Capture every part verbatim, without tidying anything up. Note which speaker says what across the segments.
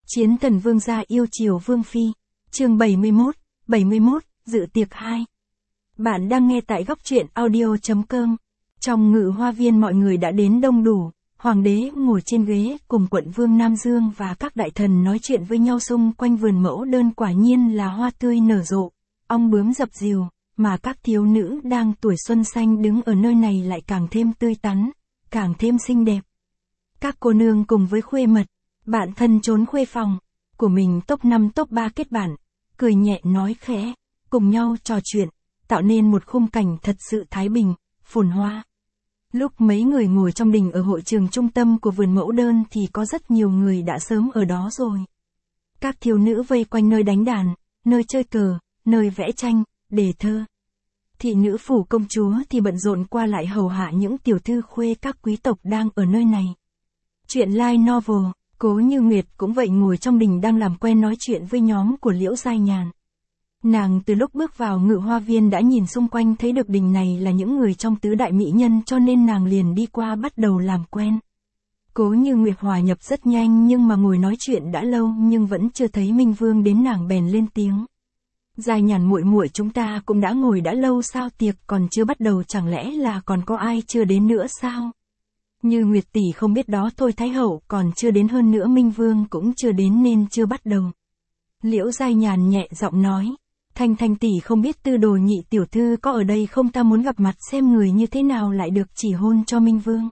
Speaker 1: Chiến thần vương gia yêu chiều vương phi. Chương bảy mươi mốt, bảy mươi mốt, dự tiệc hai. Bạn đang nghe tại góc truyện audio chấm com. Trong ngự hoa viên mọi người đã đến đông đủ, hoàng đế ngồi trên ghế cùng quận vương Nam Dương và các đại thần nói chuyện với nhau xung quanh vườn mẫu đơn, quả nhiên là hoa tươi nở rộ, ong bướm dập dìu, mà các thiếu nữ đang tuổi xuân xanh đứng ở nơi này lại càng thêm tươi tắn, càng thêm xinh đẹp. Các cô nương cùng với khuê mật, bạn thân trốn khuê phòng của mình top năm top ba kết bạn, cười nhẹ nói khẽ, cùng nhau trò chuyện, tạo nên một khung cảnh thật sự thái bình, phồn hoa. Lúc mấy người ngồi trong đình ở hội trường trung tâm của vườn mẫu đơn thì có rất nhiều người đã sớm ở đó rồi. Các thiếu nữ vây quanh nơi đánh đàn, nơi chơi cờ, nơi vẽ tranh, đề thơ. Thị nữ phủ công chúa thì bận rộn qua lại hầu hạ những tiểu thư khuê các quý tộc đang ở nơi này. Chuyện light novel, Cố Như Nguyệt cũng vậy, ngồi trong đình đang làm quen nói chuyện với nhóm của Liễu Giai Nhàn. Nàng từ lúc bước vào ngự hoa viên đã nhìn xung quanh thấy được đình này là những người trong tứ đại mỹ nhân, cho nên nàng liền đi qua bắt đầu làm quen. Cố Như Nguyệt hòa nhập rất nhanh, nhưng mà ngồi nói chuyện đã lâu nhưng vẫn chưa thấy Minh Vương đến, nàng bèn lên tiếng. Giai Nhàn muội muội, chúng ta cũng đã ngồi đã lâu sao, tiệc còn chưa bắt đầu, chẳng lẽ là còn có ai chưa đến nữa sao? Như Nguyệt tỷ không biết đó thôi, Thái hậu còn chưa đến, hơn nữa Minh Vương cũng chưa đến nên chưa bắt đầu. Liễu Giai Nhàn nhẹ giọng nói. Thanh Thanh tỷ không biết Tư Đồ nhị tiểu thư có ở đây không, ta muốn gặp mặt xem người như thế nào lại được chỉ hôn cho Minh Vương.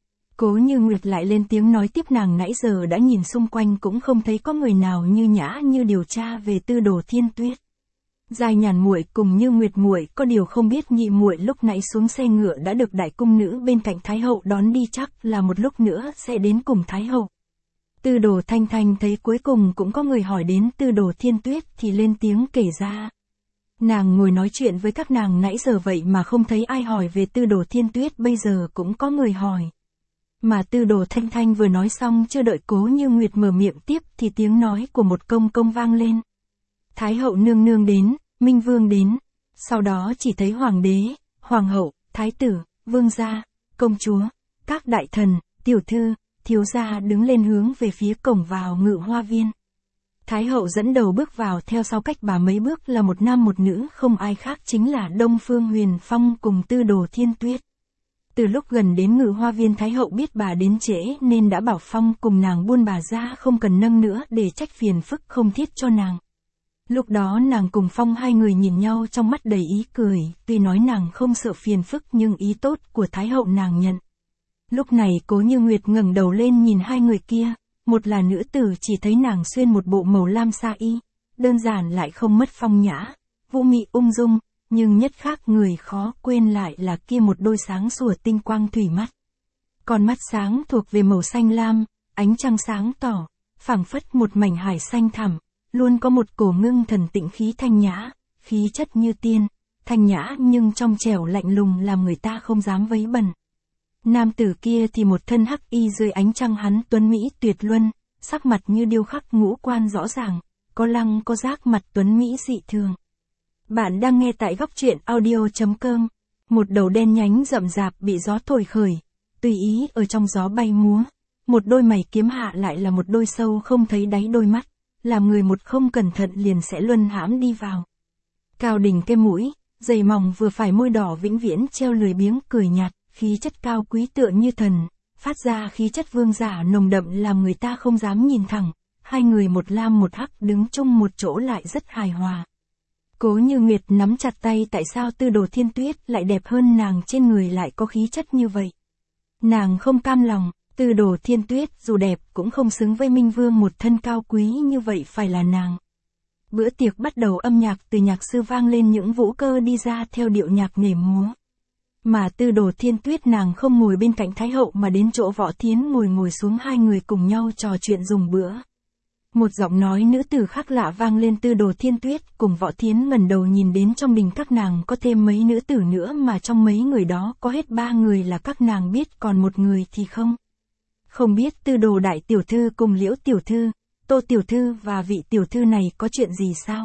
Speaker 1: Cố Như Nguyệt lại lên tiếng nói tiếp, nàng nãy giờ đã nhìn xung quanh cũng không thấy có người nào như nhã như điều tra về Tư Đồ Thiên Tuyết. Giai Nhàn muội cùng Như Nguyệt muội có điều không biết, nhị muội lúc nãy xuống xe ngựa đã được đại cung nữ bên cạnh Thái hậu đón đi, chắc là một lúc nữa sẽ đến cùng Thái hậu. Tư Đồ Thanh Thanh thấy cuối cùng cũng có người hỏi đến Tư Đồ Thiên Tuyết thì lên tiếng kể ra. Nàng ngồi nói chuyện với các nàng nãy giờ vậy mà không thấy ai hỏi về Tư Đồ Thiên Tuyết, bây giờ cũng có người hỏi. Mà Tư Đồ Thanh Thanh vừa nói xong, chưa đợi Cố Như Nguyệt mở miệng tiếp thì tiếng nói của một công công vang lên. Thái hậu nương nương đến, Minh Vương đến. Sau đó chỉ thấy hoàng đế, hoàng hậu, thái tử, vương gia, công chúa, các đại thần, tiểu thư, thiếu gia đứng lên hướng về phía cổng vào ngự hoa viên. Thái hậu dẫn đầu bước vào, theo sau cách bà mấy bước là một nam một nữ, không ai khác chính là Đông Phương Huyền Phong cùng Tư Đồ Thiên Tuyết. Từ lúc gần đến ngự hoa viên, Thái hậu biết bà đến trễ nên đã bảo Phong cùng nàng buôn bà ra không cần nâng nữa để trách phiền phức không thiết cho nàng. Lúc đó nàng cùng Phong hai người nhìn nhau trong mắt đầy ý cười, tuy nói nàng không sợ phiền phức nhưng ý tốt của Thái hậu nàng nhận. Lúc này Cố Như Nguyệt ngẩng đầu lên nhìn hai người kia, một là nữ tử, chỉ thấy nàng xuyên một bộ màu lam sa y, đơn giản lại không mất phong nhã, vũ mị ung dung, nhưng nhất khác người khó quên lại là kia một đôi sáng sủa tinh quang thủy mắt. Con mắt sáng thuộc về màu xanh lam, ánh trăng sáng tỏ, phảng phất một mảnh hải xanh thẳm. Luôn có một cổ ngưng thần tịnh khí thanh nhã, khí chất như tiên, thanh nhã nhưng trong trẻo lạnh lùng làm người ta không dám vấy bẩn. Nam tử kia thì một thân hắc y, dưới ánh trăng hắn tuấn mỹ tuyệt luân, sắc mặt như điêu khắc, ngũ quan rõ ràng, có lăng có giác, mặt tuấn mỹ dị thường. Bạn đang nghe tại góc truyện audio chấm com. Một đầu đen nhánh rậm rạp bị gió thổi khởi, tùy ý ở trong gió bay múa. Một đôi mày kiếm hạ lại là một đôi sâu không thấy đáy đôi mắt, làm người một không cẩn thận liền sẽ luân hãm đi vào. Cao đỉnh cái mũi, dày mỏng vừa phải, môi đỏ vĩnh viễn treo lười biếng cười nhạt, khí chất cao quý tựa như thần, phát ra khí chất vương giả nồng đậm làm người ta không dám nhìn thẳng. Hai người một lam một hắc đứng chung một chỗ lại rất hài hòa. Cố Như Nguyệt nắm chặt tay, tại sao Tư Đồ Thiên Tuyết lại đẹp hơn nàng, trên người lại có khí chất như vậy. Nàng không cam lòng. Tư Đồ Thiên Tuyết dù đẹp cũng không xứng với Minh Vương một thân cao quý như vậy, phải là nàng. Bữa tiệc bắt đầu, âm nhạc từ nhạc sư vang lên, những vũ cơ đi ra theo điệu nhạc nhảy múa. Mà Tư Đồ Thiên Tuyết nàng không ngồi bên cạnh Thái hậu mà đến chỗ Võ Thiến ngồi ngồi xuống, hai người cùng nhau trò chuyện dùng bữa. Một giọng nói nữ tử khác lạ vang lên. Tư Đồ Thiên Tuyết cùng Võ Thiến ngẩng đầu nhìn đến trong đình các nàng có thêm mấy nữ tử nữa, mà trong mấy người đó có hết ba người là các nàng biết, còn một người thì không. Không biết Tư Đồ đại tiểu thư cùng Liễu tiểu thư, Tô tiểu thư và vị tiểu thư này có chuyện gì sao?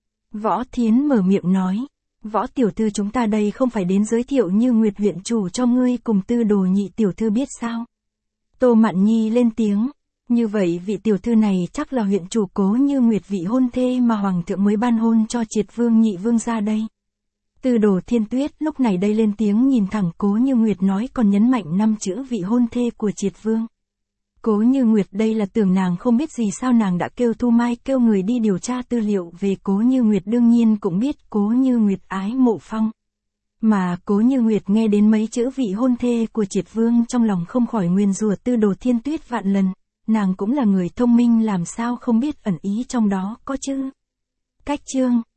Speaker 1: Võ Thiến mở miệng nói. Võ tiểu thư, chúng ta đây không phải đến giới thiệu Như Nguyệt huyện chủ cho ngươi cùng Tư Đồ nhị tiểu thư biết sao? Tô Mạn Nhi lên tiếng. Như vậy vị tiểu thư này chắc là huyện chủ Cố Như Nguyệt, vị hôn thê mà hoàng thượng mới ban hôn cho Triệt Vương nhị vương gia đây. Tư Đồ Thiên Tuyết lúc này đây lên tiếng nhìn thẳng Cố Như Nguyệt nói, còn nhấn mạnh năm chữ vị hôn thê của Triệt Vương. Cố Như Nguyệt đây là tưởng nàng không biết gì sao, nàng đã kêu Thu Mai kêu người đi điều tra tư liệu về Cố Như Nguyệt, đương nhiên cũng biết Cố Như Nguyệt ái Mộ Phong. Mà Cố Như Nguyệt nghe đến mấy chữ vị hôn thê của Triệt Vương trong lòng không khỏi nguyền rủa Tư Đồ Thiên Tuyết vạn lần, nàng cũng là người thông minh làm sao không biết ẩn ý trong đó có chứ. Cách chương